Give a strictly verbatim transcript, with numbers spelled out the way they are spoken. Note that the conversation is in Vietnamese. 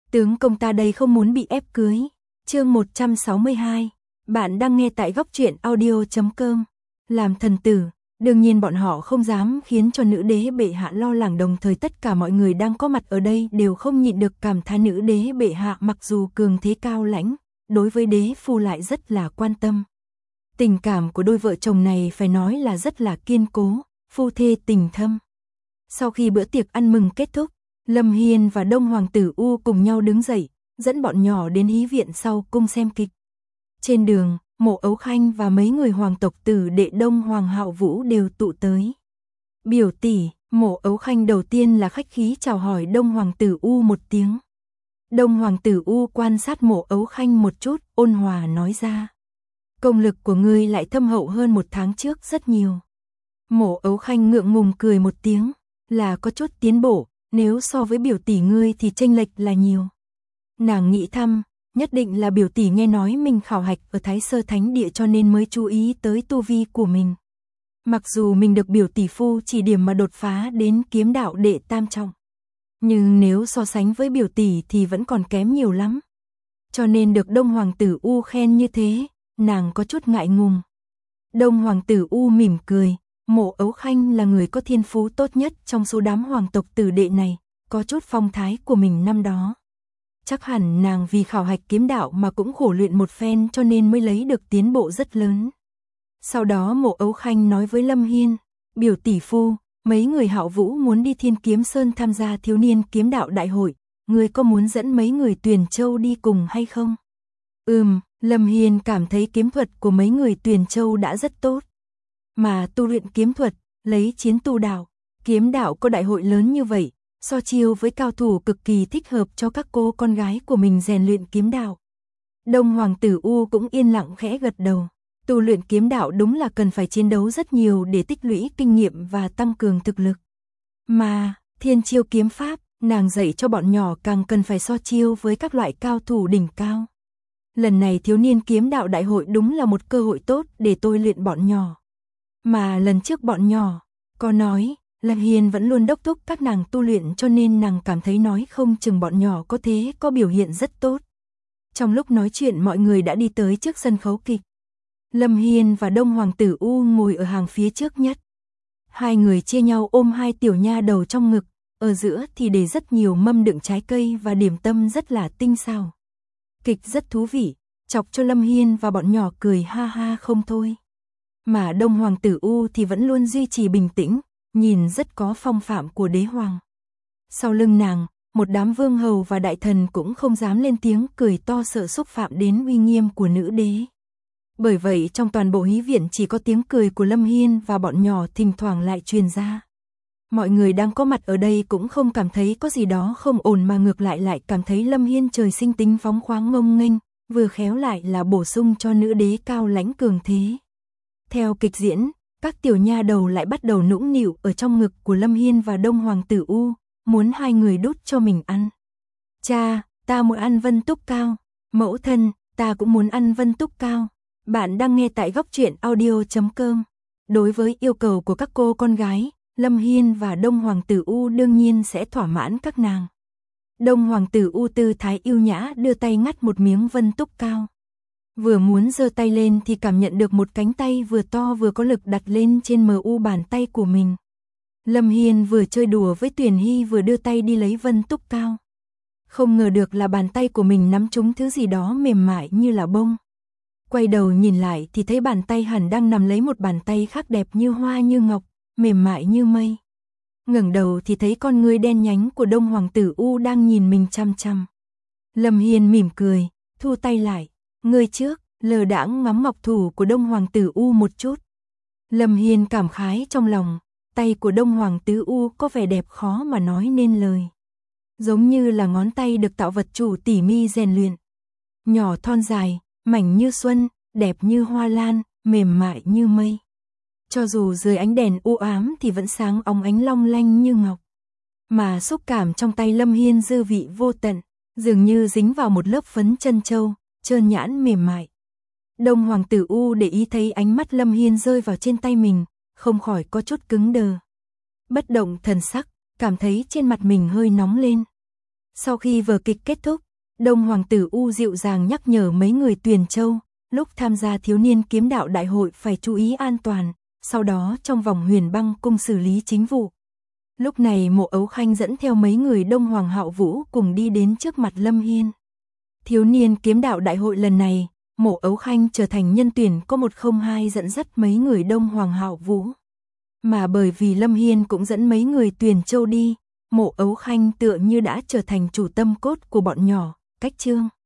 Tướng công ta đây không muốn bị ép cưới. Chương một trăm sáu mươi hai. Bạn đang nghe tại góc truyện audio chấm com. Làm thần tử, đương nhiên bọn họ không dám khiến cho nữ đế bệ hạ lo lắng, đồng thời tất cả mọi người đang có mặt ở đây đều không nhịn được cảm thán nữ đế bệ hạ mặc dù cường thế cao lãnh, đối với đế phu lại rất là quan tâm. Tình cảm của đôi vợ chồng này phải nói là rất là kiên cố, phu thê tình thâm. Sau khi bữa tiệc ăn mừng kết thúc, Lâm Hiên và Đông Hoàng tử U cùng nhau đứng dậy, dẫn bọn nhỏ đến hí viện sau cung xem kịch. Trên đường, Mộ Ấu Khanh và mấy người hoàng tộc tử đệ Đông Hoàng Hạo Vũ đều tụ tới. Biểu tỷ, Mộ Ấu Khanh đầu tiên là khách khí chào hỏi Đông Hoàng tử U một tiếng. Đông Hoàng tử U quan sát Mộ Ấu Khanh một chút, ôn hòa nói ra. Công lực của ngươi lại thâm hậu hơn một tháng trước rất nhiều. Mộ Ấu Khanh ngượng ngùng cười một tiếng, là có chút tiến bộ, nếu so với biểu tỷ ngươi thì chênh lệch là nhiều. Nàng nghĩ thăm, nhất định là biểu tỷ nghe nói mình khảo hạch ở Thái Sơ Thánh Địa cho nên mới chú ý tới tu vi của mình. Mặc dù mình được biểu tỷ phu chỉ điểm mà đột phá đến kiếm đạo đệ tam trọng, nhưng nếu so sánh với biểu tỷ thì vẫn còn kém nhiều lắm. Cho nên được Đông Hoàng tử U khen như thế, nàng có chút ngại ngùng. Đông Hoàng tử U mỉm cười, Mộ Ấu Khanh là người có thiên phú tốt nhất trong số đám hoàng tộc tử đệ này, có chút phong thái của mình năm đó. Chắc hẳn nàng vì khảo hạch kiếm đạo mà cũng khổ luyện một phen cho nên mới lấy được tiến bộ rất lớn. Sau đó Mộ Ấu Khanh nói với Lâm Hiên, biểu tỷ phu, mấy người Hạo Vũ muốn đi Thiên Kiếm Sơn tham gia thiếu niên kiếm đạo đại hội, người có muốn dẫn mấy người Tuyền Châu đi cùng hay không? Ừm, Lâm Hiên cảm thấy kiếm thuật của mấy người Tuyền Châu đã rất tốt. Mà tu luyện kiếm thuật, lấy chiến tu đạo, kiếm đạo có đại hội lớn như vậy, so chiêu với cao thủ cực kỳ thích hợp cho các cô con gái của mình rèn luyện kiếm đạo. Đông Hoàng tử U cũng yên lặng khẽ gật đầu, tu luyện kiếm đạo đúng là cần phải chiến đấu rất nhiều để tích lũy kinh nghiệm và tăng cường thực lực. Mà, thiên chiêu kiếm pháp, nàng dạy cho bọn nhỏ càng cần phải so chiêu với các loại cao thủ đỉnh cao. Lần này thiếu niên kiếm đạo đại hội đúng là một cơ hội tốt để tôi luyện bọn nhỏ. Mà lần trước bọn nhỏ, có nói, Lâm Hiên vẫn luôn đốc thúc các nàng tu luyện cho nên nàng cảm thấy nói không chừng bọn nhỏ có thế có biểu hiện rất tốt. Trong lúc nói chuyện mọi người đã đi tới trước sân khấu kịch. Lâm Hiên và Đông Hoàng tử U ngồi ở hàng phía trước nhất. Hai người chia nhau ôm hai tiểu nha đầu trong ngực, ở giữa thì để rất nhiều mâm đựng trái cây và điểm tâm rất là tinh xảo. Kịch rất thú vị, chọc cho Lâm Hiên và bọn nhỏ cười ha ha không thôi. Mà Đông Hoàng tử U thì vẫn luôn duy trì bình tĩnh, nhìn rất có phong phạm của đế hoàng. Sau lưng nàng, một đám vương hầu và đại thần cũng không dám lên tiếng cười to sợ xúc phạm đến uy nghiêm của nữ đế. Bởi vậy trong toàn bộ hí viện chỉ có tiếng cười của Lâm Hiên và bọn nhỏ thỉnh thoảng lại truyền ra. Mọi người đang có mặt ở đây cũng không cảm thấy có gì đó không ổn mà ngược lại lại cảm thấy Lâm Hiên trời sinh tính phóng khoáng ngông nghênh, vừa khéo lại là bổ sung cho nữ đế cao lãnh cường thế. Theo kịch diễn, các tiểu nha đầu lại bắt đầu nũng nịu ở trong ngực của Lâm Hiên và Đông Hoàng tử U, muốn hai người đút cho mình ăn. Cha, ta muốn ăn Vân Túc Cao. Mẫu thân, ta cũng muốn ăn Vân Túc Cao. Bạn đang nghe tại góc truyện audio chấm com. Đối với yêu cầu của các cô con gái, Lâm Hiên và Đông Hoàng tử U đương nhiên sẽ thỏa mãn các nàng. Đông Hoàng tử U tư thái yêu nhã đưa tay ngắt một miếng Vân Túc Cao. Vừa muốn giơ tay lên thì cảm nhận được một cánh tay vừa to vừa có lực đặt lên trên mờ u bàn tay của mình. Lâm Hiên vừa chơi đùa với Tuyền Hy vừa đưa tay đi lấy Vân Túc Cao. Không ngờ được là bàn tay của mình nắm trúng thứ gì đó mềm mại như là bông. Quay đầu nhìn lại thì thấy bàn tay hẳn đang nắm lấy một bàn tay khác đẹp như hoa như ngọc, mềm mại như mây. Ngẩng đầu thì thấy con ngươi đen nhánh của Đông Hoàng tử U đang nhìn mình chăm chăm. Lâm Hiên mỉm cười, thu tay lại. Người trước, lờ đãng ngắm ngọc thủ của Đông Hoàng tử U một chút. Lâm Hiên cảm khái trong lòng, tay của Đông Hoàng tử U có vẻ đẹp khó mà nói nên lời. Giống như là ngón tay được tạo vật chủ tỉ mi rèn luyện. Nhỏ thon dài, mảnh như xuân, đẹp như hoa lan, mềm mại như mây. Cho dù dưới ánh đèn u ám thì vẫn sáng óng ánh long lanh như ngọc. Mà xúc cảm trong tay Lâm Hiên dư vị vô tận, dường như dính vào một lớp phấn chân châu, trơn nhãn mềm mại. Đông Hoàng tử U để ý thấy ánh mắt Lâm Hiên rơi vào trên tay mình, không khỏi có chút cứng đờ. Bất động thần sắc, cảm thấy trên mặt mình hơi nóng lên. Sau khi vở kịch kết thúc, Đông Hoàng tử U dịu dàng nhắc nhở mấy người Tuyền Châu, lúc tham gia thiếu niên kiếm đạo đại hội phải chú ý an toàn, sau đó trong vòng Huyền Băng cung xử lý chính vụ. Lúc này Mộ Ấu Khanh dẫn theo mấy người Đông Hoàng Hạo Vũ cùng đi đến trước mặt Lâm Hiên. Thiếu niên kiếm đạo đại hội lần này, Mộ Ấu Khanh trở thành nhân tuyển có một không hai dẫn dắt mấy người Đông Hoàng Hạo Vũ. Mà bởi vì Lâm Hiên cũng dẫn mấy người Tuyền Châu đi, Mộ Ấu Khanh tựa như đã trở thành chủ tâm cốt của bọn nhỏ, cách chương.